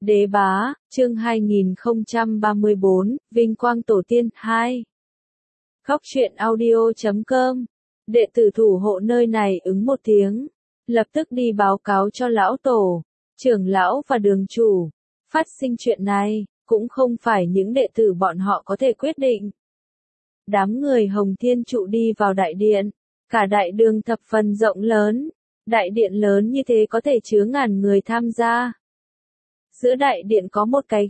Đế bá, chương 2034, Vinh quang tổ tiên 2. Góc truyện audio.com. Đệ tử thủ hộ nơi này ứng một tiếng, lập tức đi báo cáo cho lão tổ, trưởng lão và đường chủ. Phát sinh chuyện này, cũng không phải những đệ tử bọn họ có thể quyết định. Đám người Hồng Thiên Trụ đi vào đại điện, cả đại đường thập phần rộng lớn, đại điện lớn như thế có thể chứa ngàn người tham gia. Giữa đại điện có một cái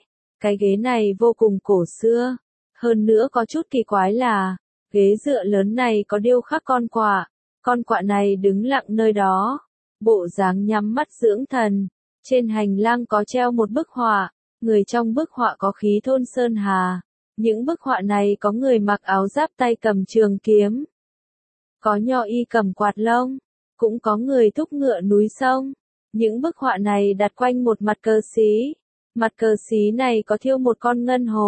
ghế này vô cùng cổ xưa, hơn nữa có chút kỳ quái là, ghế dựa lớn này có điêu khắc con quạ này đứng lặng nơi đó, bộ dáng nhắm mắt dưỡng thần, trên hành lang có treo một bức họa, người trong bức họa có khí thôn sơn hà, những bức họa này có người mặc áo giáp tay cầm trường kiếm, có nho y cầm quạt lông, cũng có người thúc ngựa núi sông. Những bức họa này đặt quanh một mặt cờ xí. Mặt cờ xí này có thiêu một con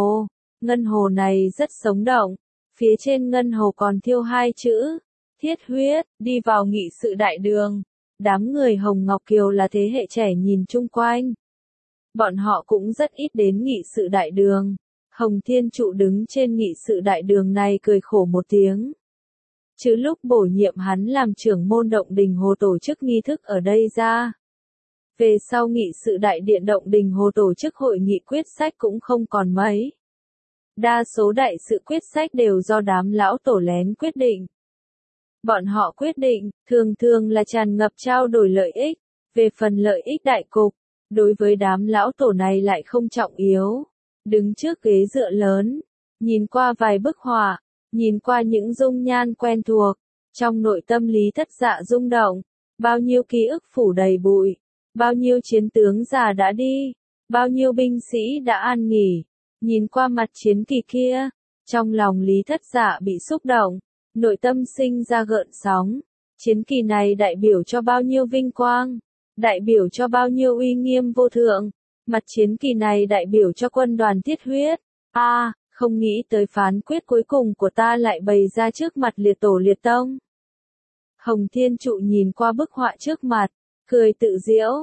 ngân hồ này rất sống động. Phía trên ngân hồ còn thiêu hai chữ, thiết huyết. Đi vào nghị sự đại đường. Đám người Hồng Ngọc Kiều là thế hệ trẻ nhìn chung quanh. Bọn họ cũng rất ít đến nghị sự đại đường. Hồng Thiên Trụ đứng trên nghị sự đại đường này cười khổ một tiếng. Chứ lúc bổ nhiệm hắn làm trưởng môn Động Đình Hồ tổ chức nghi thức ở đây ra. Về sau nghị sự đại điện Động Đình Hồ tổ chức hội nghị quyết sách cũng không còn mấy. Đa số đại sự quyết sách đều do đám lão tổ lén quyết định. Bọn họ quyết định, thường là tràn ngập trao đổi lợi ích, về phần lợi ích đại cục, đối với đám lão tổ này lại không trọng yếu. Đứng trước ghế dựa lớn, nhìn qua vài bức họa, nhìn qua những dung nhan quen thuộc, trong nội tâm Lý Thất Dạ rung động, bao nhiêu ký ức phủ đầy bụi. Bao nhiêu chiến tướng già đã đi, bao nhiêu binh sĩ đã an nghỉ, nhìn qua mặt chiến kỳ kia, trong lòng Lý Thất Dạ bị xúc động, nội tâm sinh ra gợn sóng, chiến kỳ này đại biểu cho bao nhiêu vinh quang, đại biểu cho bao nhiêu uy nghiêm vô thượng, mặt chiến kỳ này đại biểu cho quân đoàn thiết huyết, không nghĩ tới phán quyết cuối cùng của ta lại bày ra trước mặt liệt tổ liệt tông. Hồng Thiên Trụ nhìn qua bức họa trước mặt, cười tự giễu,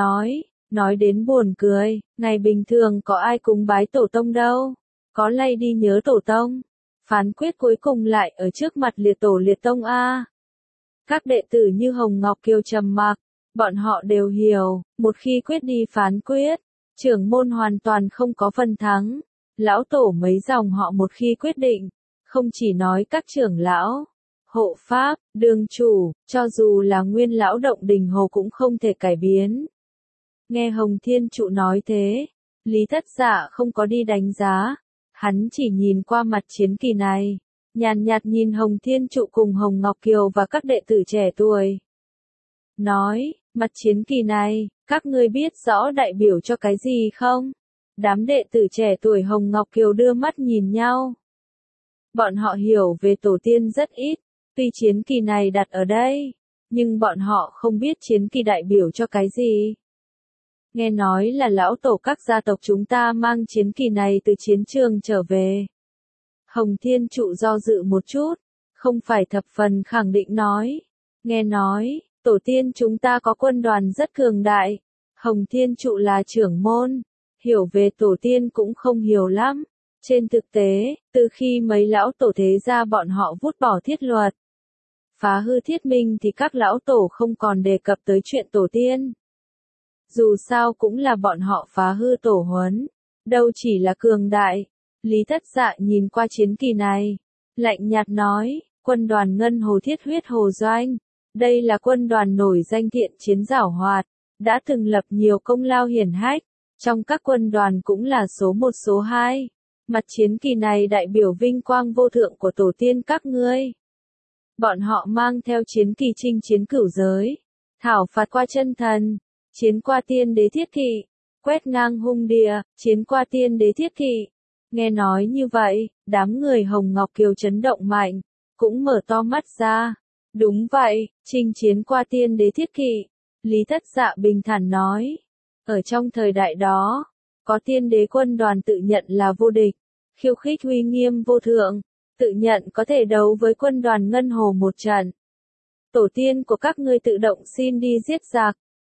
nói đến buồn cười, ngày bình thường có ai cúng bái tổ tông đâu, có lay đi nhớ tổ tông, phán quyết cuối cùng lại ở trước mặt liệt tổ liệt tông a. Các đệ tử như Hồng Ngọc Kiều trầm mặc, bọn họ đều hiểu, một khi quyết đi phán quyết, trưởng môn hoàn toàn không có phần thắng, lão tổ mấy dòng họ một khi quyết định, không chỉ nói các trưởng lão, hộ pháp, đường chủ, cho dù là nguyên lão Động Đình Hồ cũng không thể cải biến. Nghe Hồng Thiên Trụ nói thế, Lý Thất Dạ không có đi đánh giá, hắn chỉ nhìn qua mặt chiến kỳ này, nhàn nhạt nhìn Hồng Thiên Trụ cùng Hồng Ngọc Kiều và các đệ tử trẻ tuổi. Nói, mặt chiến kỳ này, các ngươi biết rõ đại biểu cho cái gì không? Đám đệ tử trẻ tuổi Hồng Ngọc Kiều đưa mắt nhìn nhau. Bọn họ hiểu về tổ tiên rất ít. Tuy chiến kỳ này đặt ở đây, nhưng bọn họ không biết chiến kỳ đại biểu cho cái gì. Nghe nói là lão tổ các gia tộc chúng ta mang chiến kỳ này từ chiến trường trở về. Hồng Thiên Trụ do dự một chút, không phải thập phần khẳng định nói. Nghe nói, tổ tiên chúng ta có quân đoàn rất cường đại. Hồng Thiên Trụ là trưởng môn, hiểu về tổ tiên cũng không hiểu lắm. Trên thực tế, từ khi mấy lão tổ thế gia bọn họ vứt bỏ thiết luật, phá hư thiết minh thì các lão tổ không còn đề cập tới chuyện tổ tiên. Dù sao cũng là bọn họ phá hư tổ huấn, đâu chỉ là cường đại. Lý Thất Dạ nhìn qua chiến kỳ này, lạnh nhạt nói, quân đoàn Ngân Hồ Thiết Huyết Hồ Doanh, đây là quân đoàn nổi danh thiện chiến giảo hoạt, đã từng lập nhiều công lao hiển hách, trong các quân đoàn cũng là số 1 số 2. Mặt chiến kỳ này đại biểu vinh quang vô thượng của tổ tiên các ngươi. Bọn họ mang theo chiến kỳ chinh chiến cửu giới, thảo phạt qua chân thần, chiến qua tiên đế thiết kỵ, quét ngang hung địa, chiến qua tiên đế thiết kỵ. Nghe nói như vậy, đám người Hồng Ngọc Kiều chấn động mạnh, cũng mở to mắt ra. Đúng vậy, chinh chiến qua tiên đế thiết kỵ. Lý Thất Dạ bình thản nói, ở trong thời đại đó, có tiên đế quân đoàn tự nhận là vô địch, khiêu khích uy nghiêm vô thượng, tự nhận có thể đấu với quân đoàn Ngân Hồ một trận. Tổ tiên của các ngươi tự động xin đi giết giặc,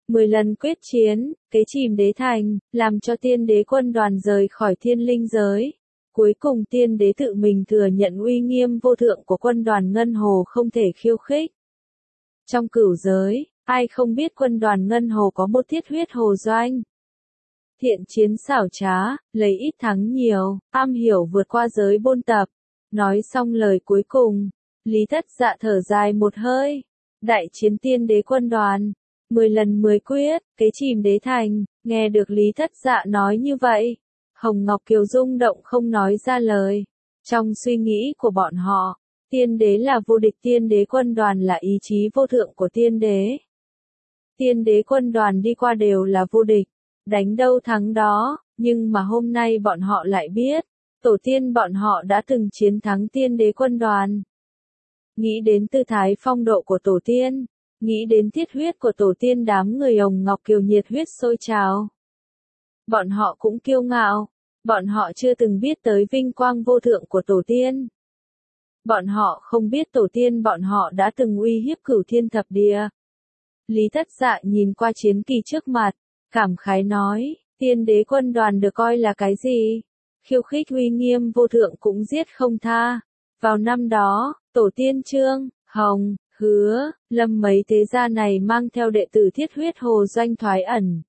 10 lần quyết chiến, kế chìm đế thành, làm cho tiên đế quân đoàn rời khỏi thiên linh giới. Cuối cùng tiên đế tự mình thừa nhận uy nghiêm vô thượng của quân đoàn Ngân Hồ không thể khiêu khích. Trong cửu giới, ai không biết quân đoàn Ngân Hồ có một thiết huyết hồ doanh. Thiện chiến xảo trá, lấy ít thắng nhiều, am hiểu vượt qua giới bôn tập. Nói xong lời cuối cùng, Lý Thất Dạ thở dài một hơi. Đại chiến tiên đế quân đoàn, 10 lần 10 quyết, kế chìm đế thành, nghe được Lý Thất Dạ nói như vậy. Hồng Ngọc Kiều rung động không nói ra lời. Trong suy nghĩ của bọn họ, tiên đế là vô địch, tiên đế quân đoàn là ý chí vô thượng của tiên đế. Tiên đế quân đoàn đi qua đều là vô địch, đánh đâu thắng đó, nhưng mà hôm nay bọn họ lại biết, tổ tiên bọn họ đã từng chiến thắng tiên đế quân đoàn. Nghĩ đến tư thái phong độ của tổ tiên, nghĩ đến thiết huyết của tổ tiên, đám người Hồng Ngọc Kiều nhiệt huyết sôi trào. Bọn họ cũng kiêu ngạo, bọn họ chưa từng biết tới vinh quang vô thượng của tổ tiên. Bọn họ không biết tổ tiên bọn họ đã từng uy hiếp cửu thiên thập địa. Lý Thất Dạ nhìn qua chiến kỳ trước mặt, cảm khái nói, tiên đế quân đoàn được coi là cái gì? Khiêu khích uy nghiêm vô thượng cũng giết không tha. Vào năm đó, tổ tiên Trương, Hồng, Hứa, Lâm mấy thế gia này mang theo đệ tử thiết huyết hồ doanh thoái ẩn.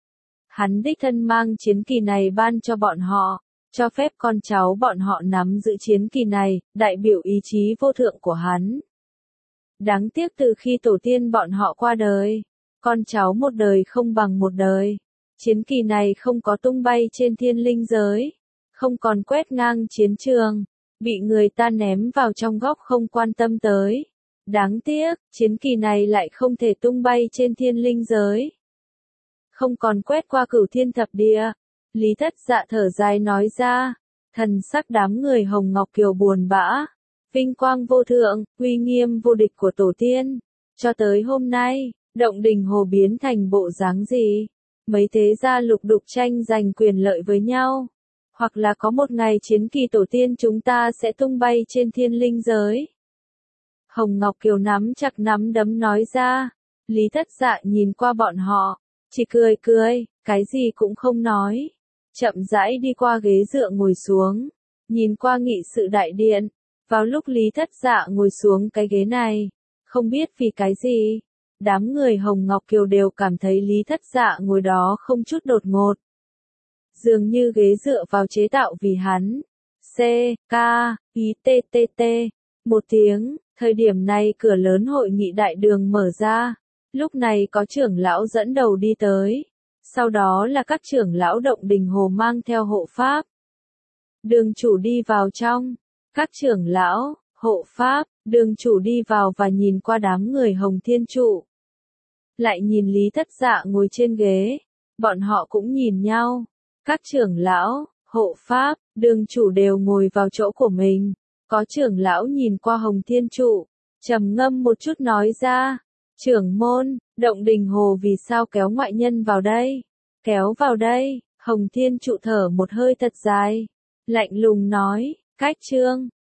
Hắn đích thân mang chiến kỳ này ban cho bọn họ, cho phép con cháu bọn họ nắm giữ chiến kỳ này, đại biểu ý chí vô thượng của hắn. Đáng tiếc từ khi tổ tiên bọn họ qua đời, con cháu một đời không bằng một đời. Chiến kỳ này không có tung bay trên thiên linh giới, không còn quét ngang chiến trường, bị người ta ném vào trong góc không quan tâm tới. Đáng tiếc, chiến kỳ này lại không thể tung bay trên thiên linh giới, không còn quét qua cửu thiên thập địa. Lý Thất Dạ thở dài nói ra, thần sắc đám người Hồng Ngọc Kiều buồn bã. Vinh quang vô thượng, uy nghiêm vô địch của tổ tiên, cho tới hôm nay, Động Đình Hồ biến thành bộ dáng gì? Mấy thế gia lục đục tranh giành quyền lợi với nhau, hoặc là có một ngày chiến kỳ tổ tiên chúng ta sẽ tung bay trên thiên linh giới. Hồng Ngọc Kiều nắm chặt nắm đấm nói ra. Lý Thất Dạ nhìn qua bọn họ, chỉ cười cười, cái gì cũng không nói. Chậm rãi đi qua ghế dựa ngồi xuống, nhìn qua nghị sự đại điện. Vào lúc Lý Thất Dạ ngồi xuống cái ghế này, không biết vì cái gì, đám người Hồng Ngọc Kiều đều cảm thấy Lý Thất Dạ ngồi đó không chút đột ngột. Dường như ghế dựa vào chế tạo vì hắn. C.K.I.T.T.T. Một tiếng, thời điểm này cửa lớn hội nghị đại đường mở ra. Lúc này có trưởng lão dẫn đầu đi tới. Sau đó là các trưởng lão Động Đình Hồ mang theo hộ pháp. Đường chủ đi vào trong. Các trưởng lão, hộ pháp, đường chủ đi vào và nhìn qua đám người Hồng Thiên Trụ. Lại nhìn Lý Thất Dạ ngồi trên ghế. Bọn họ cũng nhìn nhau. Các trưởng lão, hộ pháp, đường chủ đều ngồi vào chỗ của mình. Có trưởng lão nhìn qua Hồng Thiên Trụ, trầm ngâm một chút nói ra. Trưởng môn, Động Đình Hồ vì sao kéo ngoại nhân vào đây? Kéo vào đây, Hồng Thiên Trụ thở một hơi thật dài. Lạnh lùng nói, cách trương,